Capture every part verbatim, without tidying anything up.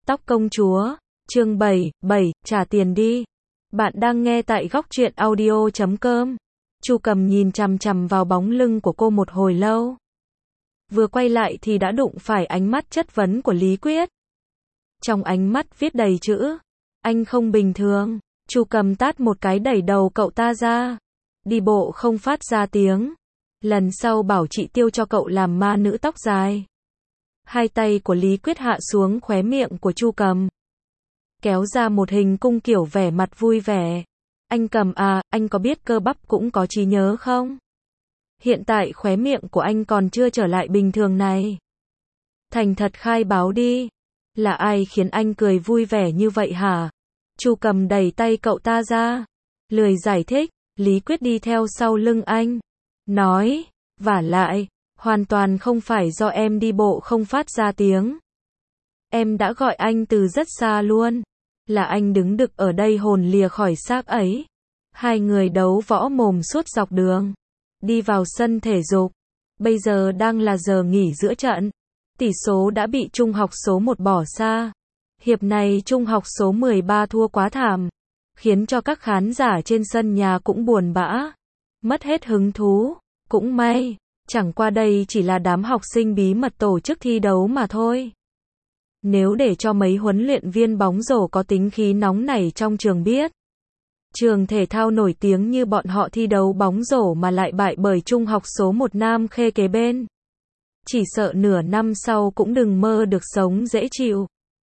Tóc công chúa, chương bảy, bảy, trả tiền đi. Bạn đang nghe tại góc truyện audio chấm com. Chu Cầm nhìn chằm chằm vào bóng lưng của cô một hồi lâu. Vừa quay lại thì đã đụng phải ánh mắt chất vấn của Lý Quyết. Trong ánh mắt viết đầy chữ, anh không bình thường. Chu Cầm tát một cái đẩy đầu cậu ta ra. Đi bộ không phát ra tiếng. Lần sau bảo chị Tiêu cho cậu làm ma nữ tóc dài. Hai tay của Lý Quyết hạ xuống khóe miệng của Chu Cầm. Kéo ra một hình cung kiểu vẻ mặt vui vẻ. Anh Cầm à, anh có biết cơ bắp cũng có trí nhớ không? Hiện tại khóe miệng của anh còn chưa trở lại bình thường này. Thành thật khai báo đi. Là ai khiến anh cười vui vẻ như vậy hả? Chu Cầm đẩy tay cậu ta ra. Lười giải thích, Lý Quyết đi theo sau lưng anh. Nói, vả lại, hoàn toàn không phải do em đi bộ không phát ra tiếng. Em đã gọi anh từ rất xa luôn. Là anh đứng đực ở đây hồn lìa khỏi xác ấy. Hai người đấu võ mồm suốt dọc đường. Đi vào sân thể dục. Bây giờ đang là giờ nghỉ giữa trận. Tỷ số đã bị trung học số một bỏ xa. Hiệp này trung học số mười ba thua quá thảm. Khiến cho các khán giả trên sân nhà cũng buồn bã. Mất hết hứng thú. Cũng may, chẳng qua đây chỉ là đám học sinh bí mật tổ chức thi đấu mà thôi. Nếu để cho mấy huấn luyện viên bóng rổ có tính khí nóng nảy trong trường biết, trường thể thao nổi tiếng như bọn họ thi đấu bóng rổ mà lại bại bởi trung học số một Nam Khê kế bên, chỉ sợ nửa năm sau cũng đừng mơ được sống dễ chịu.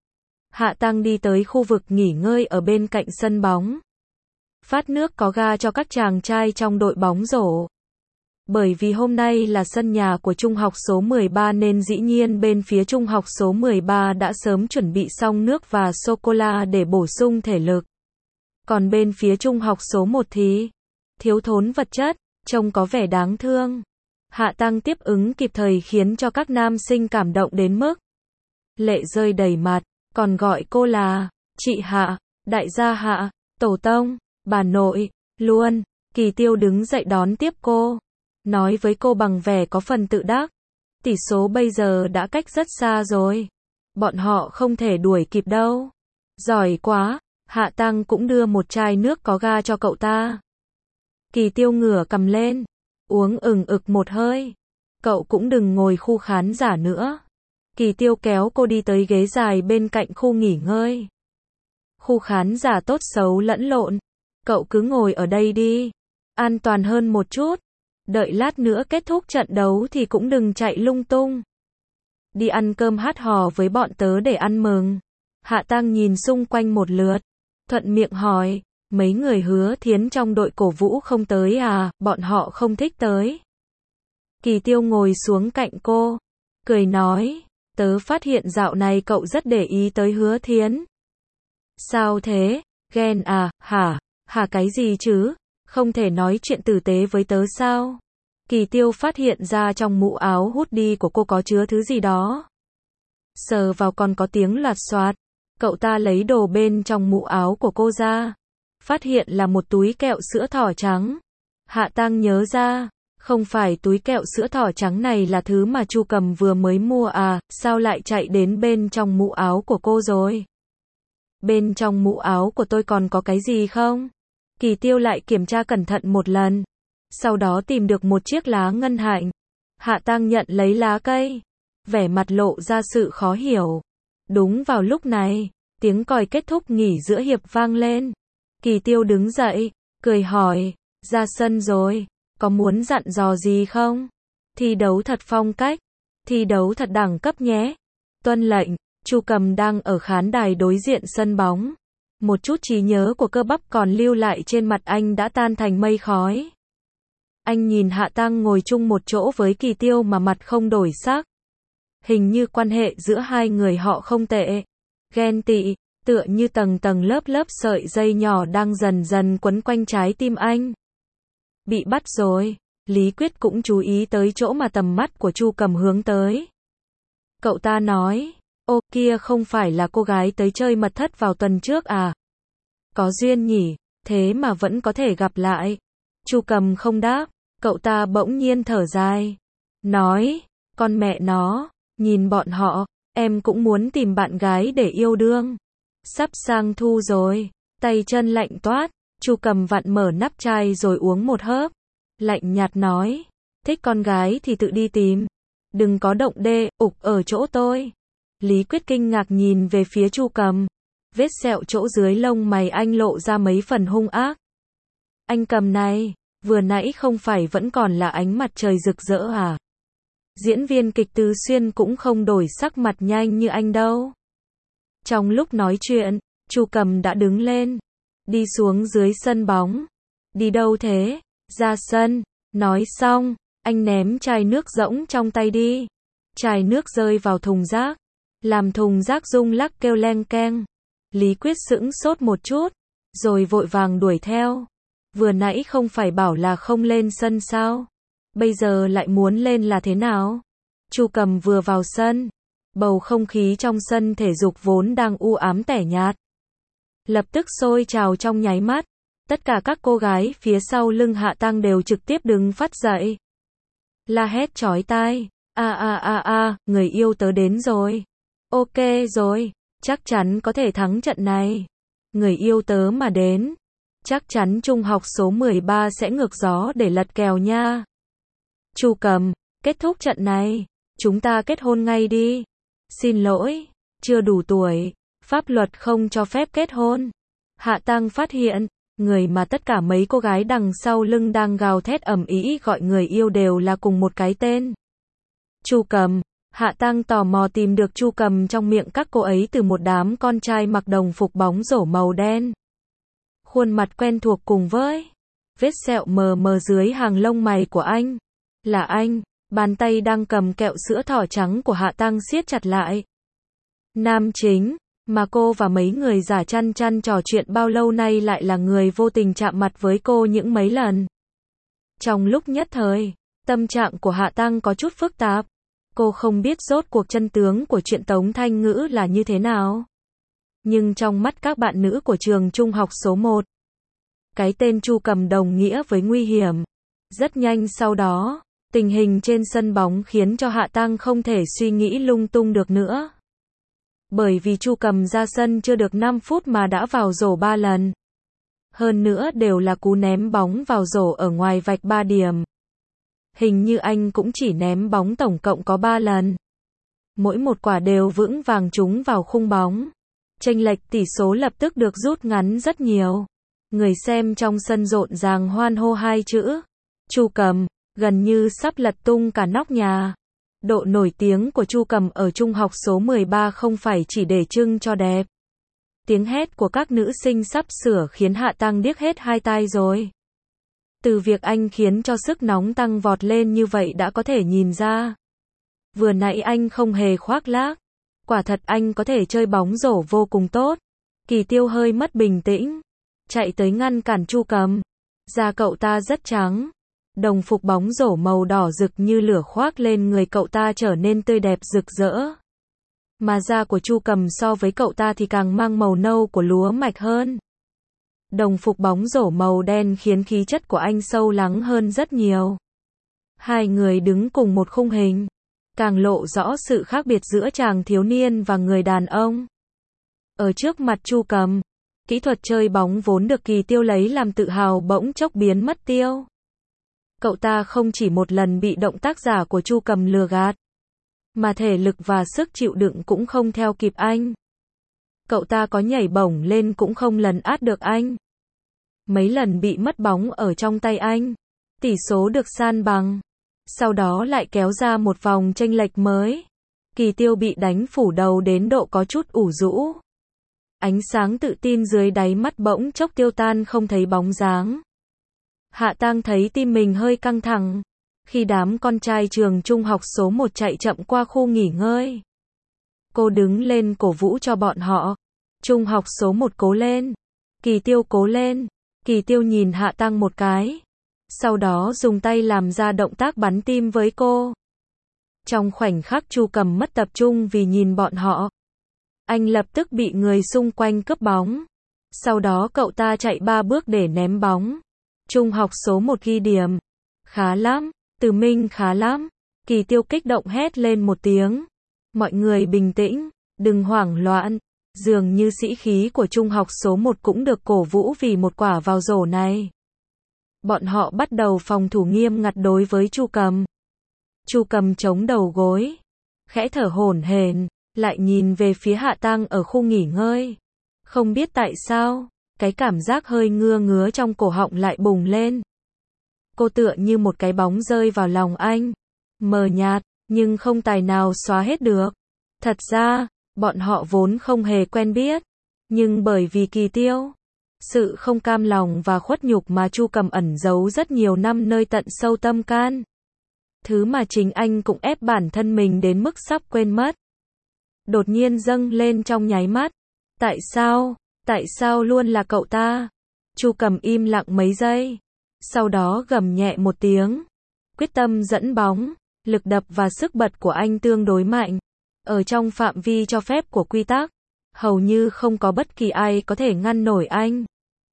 Hạ Tăng đi tới khu vực nghỉ ngơi ở bên cạnh sân bóng. Phát nước có ga cho các chàng trai trong đội bóng rổ. Bởi vì hôm nay là sân nhà của trung học số mười ba nên dĩ nhiên bên phía trung học số mười ba đã sớm chuẩn bị xong nước và sô-cô-la để bổ sung thể lực. Còn bên phía trung học số một thì thiếu thốn vật chất, trông có vẻ đáng thương. Hạ Tăng tiếp ứng kịp thời khiến cho các nam sinh cảm động đến mức lệ rơi đầy mặt, còn gọi cô là chị Hạ, đại gia Hạ, tổ tông, bà nội, luôn. Kỳ Tiêu đứng dậy đón tiếp cô. Nói với cô bằng vẻ có phần tự đắc. Tỷ số bây giờ đã cách rất xa rồi. Bọn họ không thể đuổi kịp đâu. Giỏi quá. Hạ Tăng cũng đưa một chai nước có ga cho cậu ta. Kỳ Tiêu ngửa cầm lên. Uống ừng ực một hơi. Cậu cũng đừng ngồi khu khán giả nữa. Kỳ Tiêu kéo cô đi tới ghế dài bên cạnh khu nghỉ ngơi. Khu khán giả tốt xấu lẫn lộn. Cậu cứ ngồi ở đây đi. An toàn hơn một chút. Đợi lát nữa kết thúc trận đấu thì cũng đừng chạy lung tung. Đi ăn cơm hát hò với bọn tớ để ăn mừng. Hạ Tăng nhìn xung quanh một lượt. Thuận miệng hỏi, mấy người Hứa Thiến trong đội cổ vũ không tới à, bọn họ không thích tới. Kỳ Tiêu ngồi xuống cạnh cô. Cười nói, tớ phát hiện dạo này cậu rất để ý tới Hứa Thiến. Sao thế, ghen à, hả, hả cái gì chứ? Không thể nói chuyện tử tế với tớ sao? Kỳ Tiêu phát hiện ra trong mũ áo hoodie của cô có chứa thứ gì đó. Sờ vào còn có tiếng loạt xoạt. Cậu ta lấy đồ bên trong mũ áo của cô ra. Phát hiện là một túi kẹo sữa thỏ trắng. Hạ Tăng nhớ ra, không phải túi kẹo sữa thỏ trắng này là thứ mà Chu Cầm vừa mới mua à, sao lại chạy đến bên trong mũ áo của cô rồi? Bên trong mũ áo của tôi còn có cái gì không? Kỳ Tiêu lại kiểm tra cẩn thận một lần. Sau đó tìm được một chiếc lá ngân hạnh. Hạ Tăng nhận lấy lá cây. Vẻ mặt lộ ra sự khó hiểu. Đúng vào lúc này, tiếng còi kết thúc nghỉ giữa hiệp vang lên. Kỳ Tiêu đứng dậy, cười hỏi, ra sân rồi, có muốn dặn dò gì không? Thi đấu thật phong cách, thi đấu thật đẳng cấp nhé. Tuân lệnh. Chu Cầm đang ở khán đài đối diện sân bóng. Một chút trí nhớ của cơ bắp còn lưu lại trên mặt anh đã tan thành mây khói. Anh nhìn Hạ Tăng ngồi chung một chỗ với Kỳ Tiêu mà mặt không đổi sắc. Hình như quan hệ giữa hai người họ không tệ. Ghen tị, tựa như tầng tầng lớp lớp sợi dây nhỏ đang dần dần quấn quanh trái tim anh. Bị bắt rồi. Lý Quyết cũng chú ý tới chỗ mà tầm mắt của Chu Cầm hướng tới. Cậu ta nói, ô kia không phải là cô gái tới chơi mật thất vào tuần trước à? Có duyên nhỉ, thế mà vẫn có thể gặp lại. Chu Cầm không đáp, cậu ta bỗng nhiên thở dài. Nói, con mẹ nó, nhìn bọn họ, Em cũng muốn tìm bạn gái để yêu đương. Sắp sang thu rồi, tay chân lạnh toát, Chu Cầm vặn mở nắp chai rồi uống một hớp. Lạnh nhạt nói, thích con gái thì tự đi tìm. Đừng có động đê, ục ở chỗ tôi. Lý Quyết kinh ngạc nhìn về phía Chu Cầm. Vết sẹo chỗ dưới lông mày anh lộ ra mấy phần hung ác. Anh Cầm này, vừa nãy không phải vẫn còn là ánh mặt trời rực rỡ à? Diễn viên kịch Tứ Xuyên cũng không đổi sắc mặt nhanh như anh đâu. Trong lúc nói chuyện, Chu Cầm đã đứng lên, đi xuống dưới sân bóng. Đi đâu thế? Ra sân. Nói xong, anh ném chai nước rỗng trong tay đi. Chai nước rơi vào thùng rác, làm thùng rác rung lắc kêu leng keng. Lý Quyết sững sốt một chút, rồi vội vàng đuổi theo. Vừa nãy không phải bảo là không lên sân sao? Bây giờ lại muốn lên là thế nào? Chu Cầm vừa vào sân, bầu không khí trong sân thể dục vốn đang u ám tẻ nhạt, lập tức sôi trào trong nháy mắt. Tất cả các cô gái phía sau lưng Hạ Tăng đều trực tiếp đứng phát dậy, la hét chói tai. A a a a, người yêu tớ đến rồi. Ok rồi, chắc chắn có thể thắng trận này. Người yêu tớ mà đến, chắc chắn trung học số mười ba sẽ ngược gió để lật kèo nha. Chu Cầm, kết thúc trận này, chúng ta kết hôn ngay đi. Xin lỗi, chưa đủ tuổi, pháp luật không cho phép kết hôn. Hạ Tăng phát hiện, người mà tất cả mấy cô gái đằng sau lưng đang gào thét ầm ĩ gọi người yêu đều là cùng một cái tên. Chu Cầm. Hạ Tăng tò mò tìm được Chu Cầm trong miệng các cô ấy từ một đám con trai mặc đồng phục bóng rổ màu đen. Khuôn mặt quen thuộc cùng với vết sẹo mờ mờ dưới hàng lông mày của anh. Là anh. Bàn tay đang cầm kẹo sữa thỏ trắng của Hạ Tăng siết chặt lại. Nam chính mà cô và mấy người giả chăn chăn trò chuyện bao lâu nay lại là người vô tình chạm mặt với cô những mấy lần. Trong lúc nhất thời, tâm trạng của Hạ Tăng có chút phức tạp. Cô không biết rốt cuộc chân tướng của chuyện Tống Thanh Ngữ là như thế nào. Nhưng trong mắt các bạn nữ của trường trung học số một, cái tên Chu Cầm đồng nghĩa với nguy hiểm. Rất nhanh sau đó, tình hình trên sân bóng khiến cho Hạ Tăng không thể suy nghĩ lung tung được nữa. Bởi vì Chu Cầm ra sân chưa được năm phút mà đã vào rổ ba lần. Hơn nữa đều là cú ném bóng vào rổ ở ngoài vạch ba điểm. Hình như anh cũng chỉ ném bóng tổng cộng có ba lần. Mỗi một quả đều vững vàng trúng vào khung bóng. Chênh lệch tỷ số lập tức được rút ngắn rất nhiều. Người xem trong sân rộn ràng hoan hô hai chữ Chu Cầm, gần như sắp lật tung cả nóc nhà. Độ nổi tiếng của Chu Cầm ở trung học số mười ba không phải chỉ để trưng cho đẹp. Tiếng hét của các nữ sinh sắp sửa khiến Hạ Tăng điếc hết hai tai rồi. Từ việc anh khiến cho sức nóng tăng vọt lên như vậy đã có thể nhìn ra. Vừa nãy anh không hề khoác lác. Quả thật anh có thể chơi bóng rổ vô cùng tốt. Kỳ Tiêu hơi mất bình tĩnh, chạy tới ngăn cản Chu Cầm. Da cậu ta rất trắng. Đồng phục bóng rổ màu đỏ rực như lửa khoác lên người cậu ta trở nên tươi đẹp rực rỡ. Mà da của Chu Cầm so với cậu ta thì càng mang màu nâu của lúa mạch hơn. Đồng phục bóng rổ màu đen khiến khí chất của anh sâu lắng hơn rất nhiều. Hai người đứng cùng một khung hình, càng lộ rõ sự khác biệt giữa chàng thiếu niên và người đàn ông. Ở trước mặt Chu Cầm, kỹ thuật chơi bóng vốn được Kỳ Tiêu lấy làm tự hào bỗng chốc biến mất tiêu. Cậu ta không chỉ một lần bị động tác giả của Chu Cầm lừa gạt, mà thể lực và sức chịu đựng cũng không theo kịp anh. Cậu ta có nhảy bổng lên cũng không lấn át được anh. Mấy lần bị mất bóng ở trong tay anh, tỷ số được san bằng. Sau đó lại kéo ra một vòng chênh lệch mới. Kỳ Tiêu bị đánh phủ đầu đến độ có chút ủ rũ. Ánh sáng tự tin dưới đáy mắt bỗng chốc tiêu tan không thấy bóng dáng. Hạ Tăng thấy tim mình hơi căng thẳng. Khi đám con trai trường trung học số một chạy chậm qua khu nghỉ ngơi, cô đứng lên cổ vũ cho bọn họ. Trung học số một cố lên. Kỳ Tiêu cố lên. Kỳ Tiêu nhìn Hạ Tăng một cái. Sau đó dùng tay làm ra động tác bắn tim với cô. Trong khoảnh khắc Chu Cầm mất tập trung vì nhìn bọn họ. Anh lập tức bị người xung quanh cướp bóng. Sau đó cậu ta chạy ba bước để ném bóng. Trung học số một ghi điểm. Khá lắm, Từ Minh khá lắm. Kỳ Tiêu kích động hét lên một tiếng. Mọi người bình tĩnh, đừng hoảng loạn. Dường như sĩ khí của trung học số một cũng được cổ vũ vì một quả vào rổ này. Bọn họ bắt đầu phòng thủ nghiêm ngặt đối với Chu Cầm. Chu Cầm chống đầu gối, khẽ thở hổn hển, lại nhìn về phía Hạ Tăng ở khu nghỉ ngơi. Không biết tại sao, cái cảm giác hơi ngứa ngứa trong cổ họng lại bùng lên. Cô tựa như một cái bóng rơi vào lòng anh, mờ nhạt, nhưng không tài nào xóa hết được. Thật ra, bọn họ vốn không hề quen biết, nhưng bởi vì Kỳ Tiêu, sự không cam lòng và khuất nhục mà Chu Cầm ẩn giấu rất nhiều năm nơi tận sâu tâm can. Thứ mà chính anh cũng ép bản thân mình đến mức sắp quên mất. Đột nhiên dâng lên trong nháy mắt. Tại sao? Tại sao luôn là cậu ta? Chu Cầm im lặng mấy giây. Sau đó gầm nhẹ một tiếng. Quyết tâm dẫn bóng, lực đập và sức bật của anh tương đối mạnh. Ở trong phạm vi cho phép của quy tắc, hầu như không có bất kỳ ai có thể ngăn nổi anh.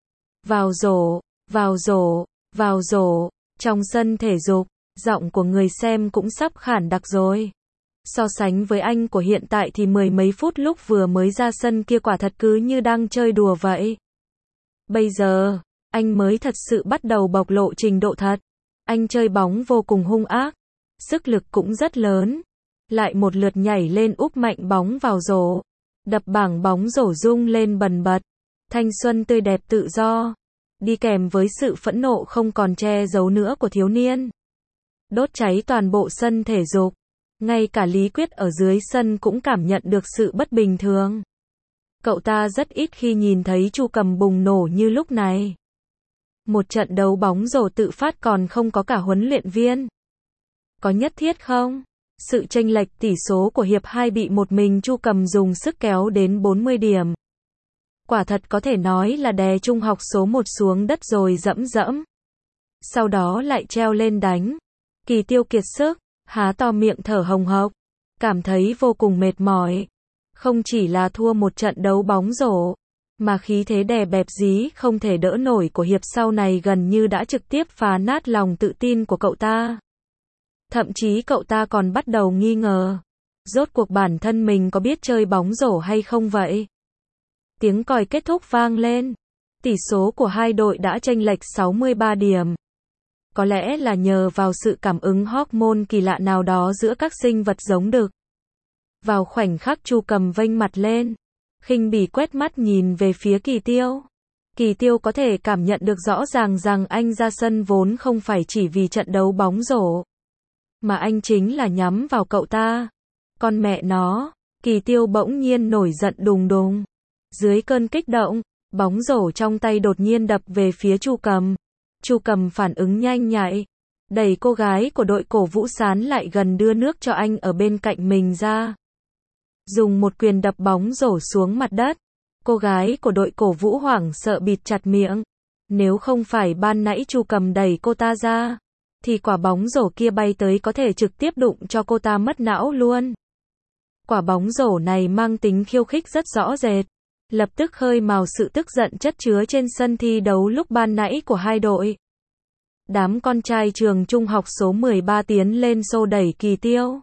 Vào rổ, vào rổ, vào rổ. Trong sân thể dục, giọng của người xem cũng sắp khản đặc rồi. So sánh với anh của hiện tại thì mười mấy phút lúc vừa mới ra sân kia quả thật cứ như đang chơi đùa vậy. Bây giờ, anh mới thật sự bắt đầu bộc lộ trình độ thật. Anh chơi bóng vô cùng hung ác, sức lực cũng rất lớn. Lại một lượt nhảy lên úp mạnh bóng vào rổ. Đập bảng bóng rổ rung lên bần bật. Thanh xuân tươi đẹp tự do. Đi kèm với sự phẫn nộ không còn che giấu nữa của thiếu niên. Đốt cháy toàn bộ sân thể dục. Ngay cả Lý Quyết ở dưới sân cũng cảm nhận được sự bất bình thường. Cậu ta rất ít khi nhìn thấy Chu Cầm bùng nổ như lúc này. Một trận đấu bóng rổ tự phát còn không có cả huấn luyện viên. Có nhất thiết không? Sự chênh lệch tỷ số của hiệp hai bị một mình Chu Cầm dùng sức kéo đến bốn mươi điểm. Quả thật có thể nói là đè trung học số một xuống đất rồi dẫm dẫm. Sau đó lại treo lên đánh. Kỳ Tiêu kiệt sức, há to miệng thở hồng hộc, cảm thấy vô cùng mệt mỏi. Không chỉ là thua một trận đấu bóng rổ, mà khí thế đè bẹp dí không thể đỡ nổi của hiệp sau này gần như đã trực tiếp phá nát lòng tự tin của cậu ta. Thậm chí cậu ta còn bắt đầu nghi ngờ, rốt cuộc bản thân mình có biết chơi bóng rổ hay không vậy? Tiếng còi kết thúc vang lên, tỷ số của hai đội đã chênh lệch sáu mươi ba điểm. Có lẽ là nhờ vào sự cảm ứng hormone kỳ lạ nào đó giữa các sinh vật giống đực. Vào khoảnh khắc Chu Cầm vênh mặt lên, khinh bỉ quét mắt nhìn về phía Kỳ Tiêu. Kỳ Tiêu có thể cảm nhận được rõ ràng rằng anh ra sân vốn không phải chỉ vì trận đấu bóng rổ, mà anh chính là nhắm vào cậu ta. Con mẹ nó, Kỳ Tiêu bỗng nhiên nổi giận đùng đùng. Dưới cơn kích động, bóng rổ trong tay đột nhiên đập về phía Chu Cầm. Chu Cầm phản ứng nhanh nhạy, đẩy cô gái của đội cổ vũ sán lại gần đưa nước cho anh ở bên cạnh mình ra. Dùng một quyền đập bóng rổ xuống mặt đất. Cô gái của đội cổ vũ hoảng sợ bịt chặt miệng. Nếu không phải ban nãy Chu Cầm đẩy cô ta ra, thì quả bóng rổ kia bay tới có thể trực tiếp đụng cho cô ta mất não luôn. Quả bóng rổ này mang tính khiêu khích rất rõ rệt, lập tức khơi mào sự tức giận chất chứa trên sân thi đấu lúc ban nãy của hai đội. Đám con trai trường trung học số mười ba tiến lên xô đẩy Kỳ Tiêu.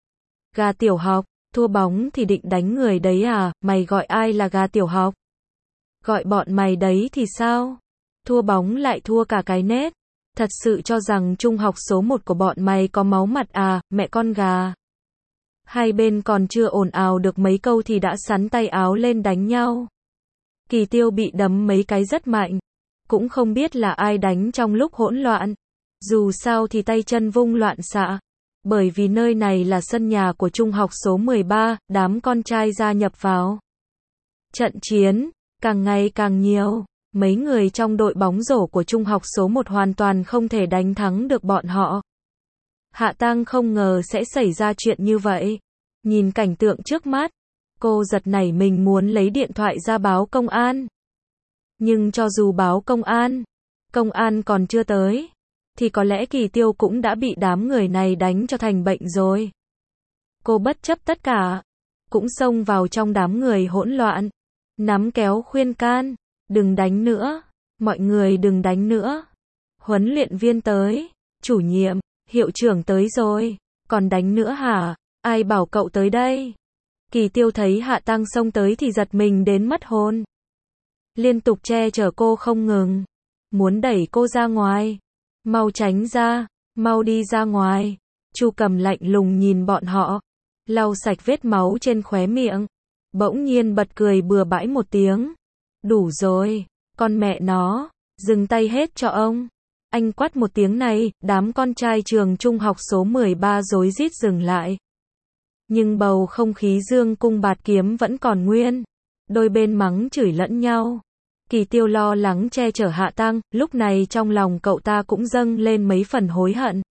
Gà tiểu học, thua bóng thì định đánh người đấy à, mày gọi ai là gà tiểu học? Gọi bọn mày đấy thì sao? Thua bóng lại thua cả cái nét. Thật sự cho rằng trung học số một của bọn mày có máu mặt à, mẹ con gà. Hai bên còn chưa ồn ào được mấy câu thì đã xắn tay áo lên đánh nhau. Kỳ Tiêu bị đấm mấy cái rất mạnh. Cũng không biết là ai đánh trong lúc hỗn loạn. Dù sao thì tay chân vung loạn xạ. Bởi vì nơi này là sân nhà của trung học số mười ba, đám con trai gia nhập vào. Trận chiến, càng ngày càng nhiều. Mấy người trong đội bóng rổ của trung học số một hoàn toàn không thể đánh thắng được bọn họ. Hạ Tăng không ngờ sẽ xảy ra chuyện như vậy. Nhìn cảnh tượng trước mắt, cô giật nảy mình muốn lấy điện thoại ra báo công an. Nhưng cho dù báo công an, công an còn chưa tới, thì có lẽ Kỳ Tiêu cũng đã bị đám người này đánh cho thành bệnh rồi. Cô bất chấp tất cả, cũng xông vào trong đám người hỗn loạn, nắm kéo khuyên can, đừng đánh nữa, mọi người đừng đánh nữa. Huấn luyện viên tới, chủ nhiệm, hiệu trưởng tới rồi, còn đánh nữa hả? Ai bảo cậu tới đây? Kỳ Tiêu thấy Hạ Tăng xông tới thì giật mình đến mất hồn. Liên tục che chở cô không ngừng. Muốn đẩy cô ra ngoài. Mau tránh ra, mau đi ra ngoài. Chu Cầm lạnh lùng nhìn bọn họ. Lau sạch vết máu trên khóe miệng. Bỗng nhiên bật cười bừa bãi một tiếng. Đủ rồi, con mẹ nó, dừng tay hết cho ông. Anh quát một tiếng này, đám con trai trường trung học số mười ba rối rít dừng lại. Nhưng bầu không khí dương cung bạt kiếm vẫn còn nguyên. Đôi bên mắng chửi lẫn nhau. Kỳ Tiêu lo lắng che chở Hạ Tăng, lúc này trong lòng cậu ta cũng dâng lên mấy phần hối hận.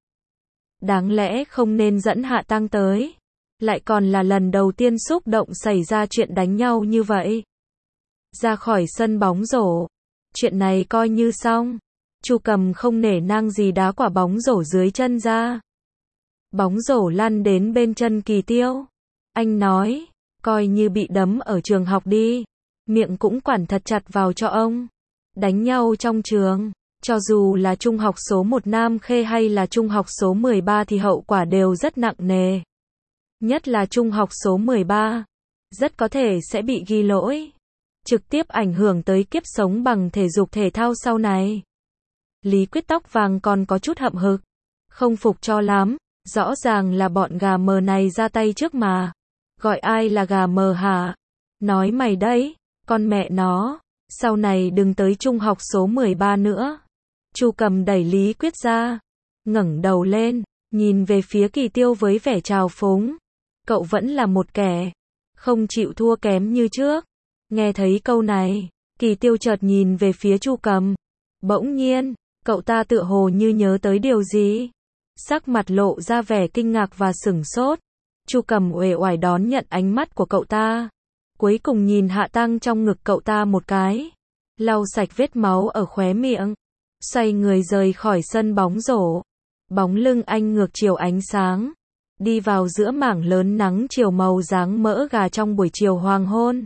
Đáng lẽ không nên dẫn Hạ Tăng tới. Lại còn là lần đầu tiên xúc động xảy ra chuyện đánh nhau như vậy. Ra khỏi sân bóng rổ. Chuyện này coi như xong. Chu Cầm không nể nang gì đá quả bóng rổ dưới chân ra. Bóng rổ lăn đến bên chân Kỳ Tiêu. Anh nói, coi như bị đấm ở trường học đi. Miệng cũng quản thật chặt vào cho ông. Đánh nhau trong trường, cho dù là trung học số một Nam Khê hay là trung học số mười ba thì hậu quả đều rất nặng nề. Nhất là trung học số mười ba, rất có thể sẽ bị ghi lỗi. Trực tiếp ảnh hưởng tới kiếp sống bằng thể dục thể thao sau này. Lý Quyết tóc vàng còn có chút hậm hực. Không phục cho lắm, rõ ràng là bọn gà mờ này ra tay trước mà. Gọi ai là gà mờ hả? Nói mày đấy, con mẹ nó, sau này đừng tới trung học số mười ba nữa. Chu Cầm đẩy Lý Quyết ra, ngẩng đầu lên, nhìn về phía Kỳ Tiêu với vẻ trào phúng. Cậu vẫn là một kẻ, không chịu thua kém như trước. Nghe thấy câu này, Kỳ Tiêu chợt nhìn về phía Chu Cầm. Bỗng nhiên, cậu ta tựa hồ như nhớ tới điều gì. Sắc mặt lộ ra vẻ kinh ngạc và sửng sốt. Chu Cầm uể oải đón nhận ánh mắt của cậu ta. Cuối cùng nhìn Hạ Tăng trong ngực cậu ta một cái. Lau sạch vết máu ở khóe miệng. Xoay người rời khỏi sân bóng rổ. Bóng lưng anh ngược chiều ánh sáng. Đi vào giữa mảng lớn nắng chiều màu dáng mỡ gà trong buổi chiều hoàng hôn.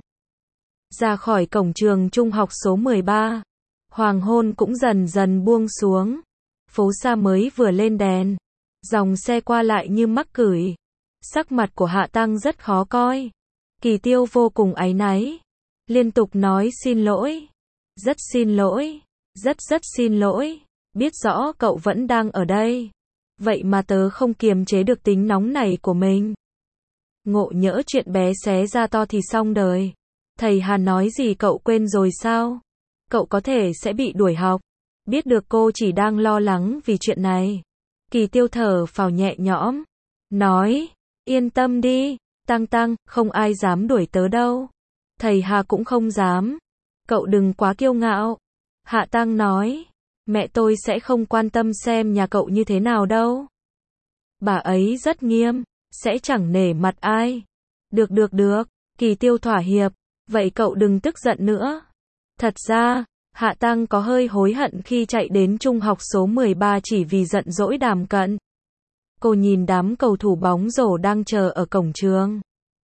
Ra khỏi cổng trường trung học số mười ba. Hoàng hôn cũng dần dần buông xuống. Phố xa mới vừa lên đèn. Dòng xe qua lại như mắc cửi. Sắc mặt của Hạ Tăng rất khó coi. Kỳ Tiêu vô cùng áy náy. Liên tục nói xin lỗi. Rất xin lỗi. Rất rất xin lỗi. Biết rõ cậu vẫn đang ở đây. Vậy mà tớ không kiềm chế được tính nóng này của mình. Ngộ nhỡ chuyện bé xé ra to thì xong đời. Thầy Hà nói gì cậu quên rồi sao? Cậu có thể sẽ bị đuổi học. Biết được cô chỉ đang lo lắng vì chuyện này. Kỳ Tiêu thở phào nhẹ nhõm. Nói, yên tâm đi, Tăng Tăng, không ai dám đuổi tớ đâu. Thầy Hà cũng không dám. Cậu đừng quá kiêu ngạo. Hạ Tăng nói, mẹ tôi sẽ không quan tâm xem nhà cậu như thế nào đâu. Bà ấy rất nghiêm, sẽ chẳng nể mặt ai. Được được được, Kỳ Tiêu thỏa hiệp. Vậy cậu đừng tức giận nữa. Thật ra, Hạ Tăng có hơi hối hận khi chạy đến trung học số mười ba chỉ vì giận dỗi Đàm Cận. Cô nhìn đám cầu thủ bóng rổ đang chờ ở cổng trường.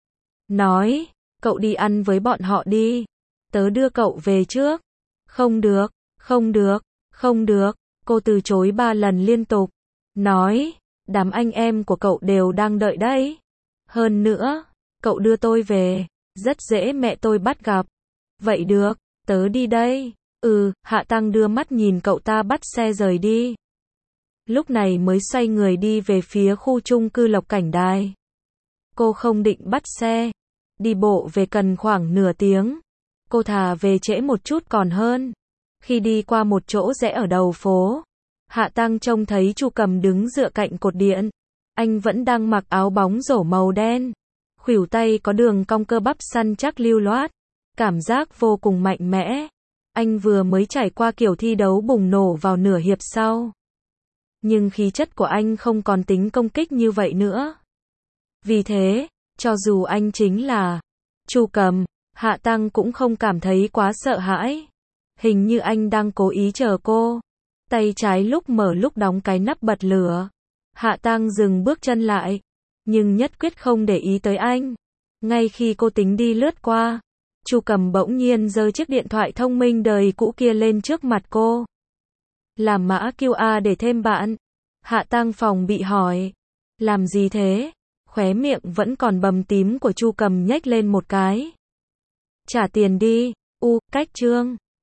Nói, cậu đi ăn với bọn họ đi. Tớ đưa cậu về trước. Không được, không được, không được. Cô từ chối ba lần liên tục. Nói, đám anh em của cậu đều đang đợi đấy. Hơn nữa, cậu đưa tôi về. Rất dễ mẹ tôi bắt gặp. Vậy được, tớ đi đây. Ừ, Hạ Tăng đưa mắt nhìn cậu ta bắt xe rời đi. Lúc này mới xoay người đi về phía khu chung cư Lộc Cảnh Đài. Cô không định bắt xe. Đi bộ về cần khoảng nửa tiếng. Cô thà về trễ một chút còn hơn. Khi đi qua một chỗ rẽ ở đầu phố, Hạ Tăng trông thấy Chu Cầm đứng dựa cạnh cột điện. Anh vẫn đang mặc áo bóng rổ màu đen. Khuỷu tay có đường cong cơ bắp săn chắc lưu loát. Cảm giác vô cùng mạnh mẽ. Anh vừa mới trải qua kiểu thi đấu bùng nổ vào nửa hiệp sau. Nhưng khí chất của anh không còn tính công kích như vậy nữa. Vì thế, cho dù anh chính là Chu Cầm, Hạ Tăng cũng không cảm thấy quá sợ hãi. Hình như anh đang cố ý chờ cô. Tay trái lúc mở lúc đóng cái nắp bật lửa. Hạ Tăng dừng bước chân lại. Nhưng nhất quyết không để ý tới anh. Ngay khi cô tính đi lướt qua, Chu Cầm bỗng nhiên giơ chiếc điện thoại thông minh đời cũ kia lên trước mặt cô. Làm mã quy rờ để thêm bạn. Hạ Tăng phòng bị hỏi. Làm gì thế? Khóe miệng vẫn còn bầm tím của Chu Cầm nhếch lên một cái. Trả tiền đi. U, cách Trương.